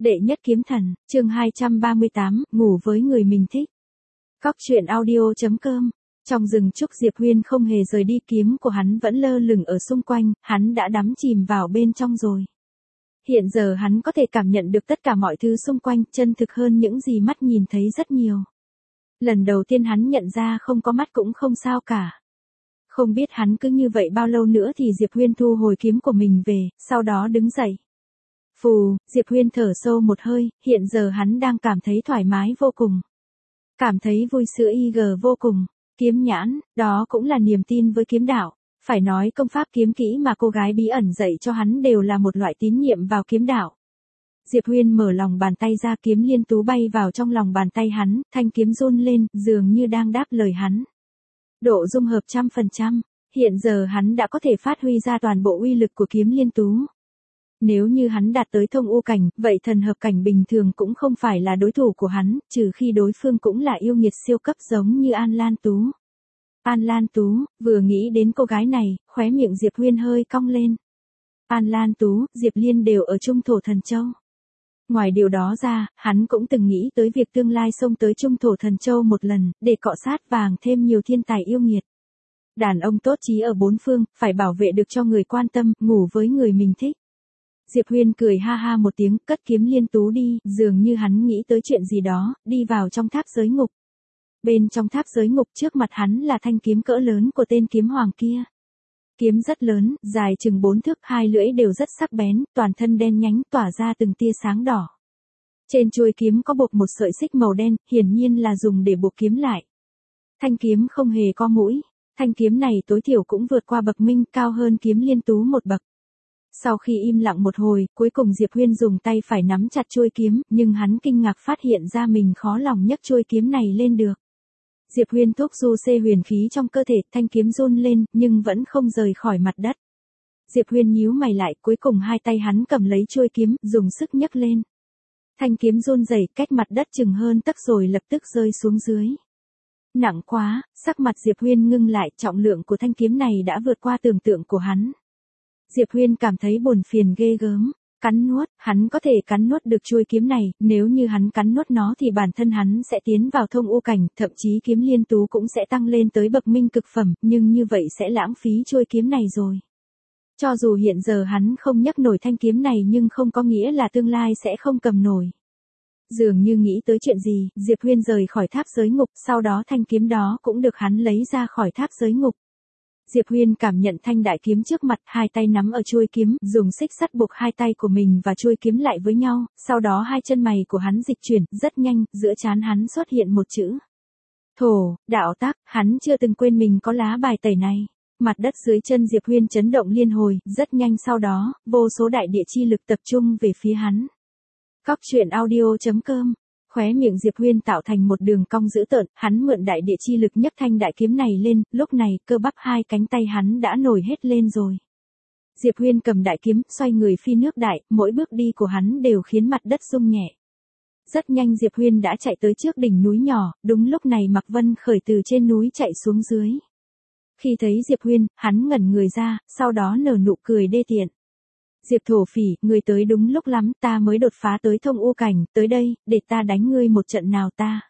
Đệ nhất kiếm thần, chương 238, ngủ với người mình thích. Cóc truyện audio.com. Trong rừng trúc Diệp Huyên không hề rời đi, kiếm của hắn vẫn lơ lửng ở xung quanh, hắn đã đắm chìm vào bên trong rồi. Hiện giờ hắn có thể cảm nhận được tất cả mọi thứ xung quanh, chân thực hơn những gì mắt nhìn thấy rất nhiều. Lần đầu tiên hắn nhận ra không có mắt cũng không sao cả. Không biết hắn cứ như vậy bao lâu nữa thì Diệp Huyên thu hồi kiếm của mình về, sau đó đứng dậy. Phù, Diệp Huyên thở sâu một hơi, hiện giờ hắn đang cảm thấy thoải mái vô cùng. Cảm thấy vui sướng vô cùng. Kiếm nhãn, đó cũng là niềm tin với kiếm đạo. Phải nói công pháp kiếm kỹ mà cô gái bí ẩn dạy cho hắn đều là một loại tín nhiệm vào kiếm đạo. Diệp Huyên mở lòng bàn tay ra, kiếm liên tú bay vào trong lòng bàn tay hắn, thanh kiếm run lên, dường như đang đáp lời hắn. Độ dung hợp 100%, hiện giờ hắn đã có thể phát huy ra toàn bộ uy lực của kiếm liên tú. Nếu như hắn đạt tới thông u cảnh, vậy thần hợp cảnh bình thường cũng không phải là đối thủ của hắn, trừ khi đối phương cũng là yêu nghiệt siêu cấp giống như An Lan Tú. An Lan Tú, vừa nghĩ đến cô gái này, khóe miệng Diệp Huyên hơi cong lên. An Lan Tú, Diệp Liên đều ở Trung Thổ Thần Châu. Ngoài điều đó ra, hắn cũng từng nghĩ tới việc tương lai xông tới Trung Thổ Thần Châu một lần, để cọ sát vàng thêm nhiều thiên tài yêu nghiệt. Đàn ông tốt chí ở bốn phương, phải bảo vệ được cho người quan tâm, ngủ với người mình thích. Diệp Huyên cười ha ha một tiếng, cất kiếm liên tú đi, dường như hắn nghĩ tới chuyện gì đó, đi vào trong tháp giới ngục. Bên trong tháp giới ngục trước mặt hắn là thanh kiếm cỡ lớn của tên kiếm hoàng kia. Kiếm rất lớn, dài chừng 4 thước, hai lưỡi đều rất sắc bén, toàn thân đen nhánh tỏa ra từng tia sáng đỏ. Trên chuôi kiếm có buộc một sợi xích màu đen, hiển nhiên là dùng để buộc kiếm lại. Thanh kiếm không hề có mũi, thanh kiếm này tối thiểu cũng vượt qua bậc minh, cao hơn kiếm liên tú một bậc. Sau khi im lặng một hồi, cuối cùng Diệp Huyên dùng tay phải nắm chặt chuôi kiếm, nhưng hắn kinh ngạc phát hiện ra mình khó lòng nhấc chuôi kiếm này lên được. Diệp Huyên thúc du xê huyền khí trong cơ thể, thanh kiếm run lên, nhưng vẫn không rời khỏi mặt đất. Diệp Huyên nhíu mày lại, cuối cùng hai tay hắn cầm lấy chuôi kiếm, dùng sức nhấc lên. Thanh kiếm run rẩy cách mặt đất chừng hơn tấc rồi lập tức rơi xuống dưới. Nặng quá, sắc mặt Diệp Huyên ngưng lại, trọng lượng của thanh kiếm này đã vượt qua tưởng tượng của hắn. Diệp Huyên cảm thấy buồn phiền ghê gớm, cắn nuốt, hắn có thể cắn nuốt được chuôi kiếm này, nếu như hắn cắn nuốt nó thì bản thân hắn sẽ tiến vào thông u cảnh, thậm chí kiếm liên tú cũng sẽ tăng lên tới bậc minh cực phẩm, nhưng như vậy sẽ lãng phí chuôi kiếm này rồi. Cho dù hiện giờ hắn không nhấc nổi thanh kiếm này nhưng không có nghĩa là tương lai sẽ không cầm nổi. Dường như nghĩ tới chuyện gì, Diệp Huyên rời khỏi tháp giới ngục, sau đó thanh kiếm đó cũng được hắn lấy ra khỏi tháp giới ngục. Diệp Huyên cảm nhận thanh đại kiếm trước mặt, hai tay nắm ở chuôi kiếm, dùng xích sắt buộc hai tay của mình và chuôi kiếm lại với nhau, sau đó hai chân mày của hắn dịch chuyển, rất nhanh, giữa trán hắn xuất hiện một chữ. Thổ, đạo tắc, hắn chưa từng quên mình có lá bài tẩy này. Mặt đất dưới chân Diệp Huyên chấn động liên hồi, rất nhanh sau đó, vô số đại địa chi lực tập trung về phía hắn. Cóc truyện audio.com. Khóe miệng Diệp Huyên tạo thành một đường cong dữ tợn, hắn mượn đại địa chi lực nhấc thanh đại kiếm này lên, lúc này cơ bắp hai cánh tay hắn đã nổi hết lên rồi. Diệp Huyên cầm đại kiếm, xoay người phi nước đại, mỗi bước đi của hắn đều khiến mặt đất rung nhẹ. Rất nhanh Diệp Huyên đã chạy tới trước đỉnh núi nhỏ, đúng lúc này Mạc Vân Khởi từ trên núi chạy xuống dưới. Khi thấy Diệp Huyên, hắn ngẩn người ra, sau đó nở nụ cười đê tiện. Diệp thổ phỉ, người tới đúng lúc lắm, ta mới đột phá tới thông u cảnh, tới đây, để ta đánh ngươi một trận nào ta.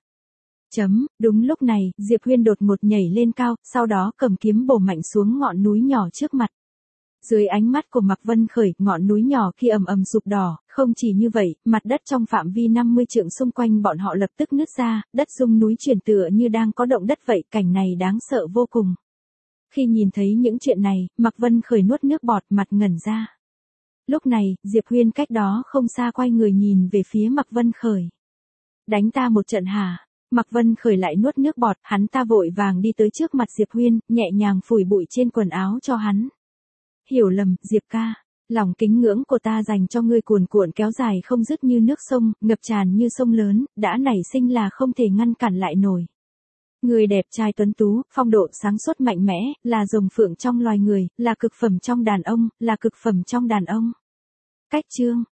Đúng lúc này, Diệp Huyên đột ngột nhảy lên cao, sau đó cầm kiếm bổ mạnh xuống ngọn núi nhỏ trước mặt. Dưới ánh mắt của Mạc Vân Khởi, ngọn núi nhỏ kia ầm ầm sụp đổ, không chỉ như vậy, mặt đất trong phạm vi 50 trượng xung quanh bọn họ lập tức nứt ra, đất rung núi chuyển tựa như đang có động đất vậy, cảnh này đáng sợ vô cùng. Khi nhìn thấy những chuyện này, Mạc Vân Khởi nuốt nước bọt, mặt ngẩn ra. Lúc này, Diệp Huyên cách đó không xa quay người nhìn về phía Mạc Vân Khởi. Đánh ta một trận hả? Mạc Vân Khởi lại nuốt nước bọt, hắn ta vội vàng đi tới trước mặt Diệp Huyên, nhẹ nhàng phủi bụi trên quần áo cho hắn. Hiểu lầm, Diệp ca, lòng kính ngưỡng của ta dành cho ngươi cuồn cuộn kéo dài không dứt như nước sông, ngập tràn như sông lớn, đã nảy sinh là không thể ngăn cản lại nổi. Người đẹp trai tuấn tú, phong độ sáng suốt mạnh mẽ, là rồng phượng trong loài người, là cực phẩm trong đàn ông, là cực phẩm trong đàn ông. Cách chương,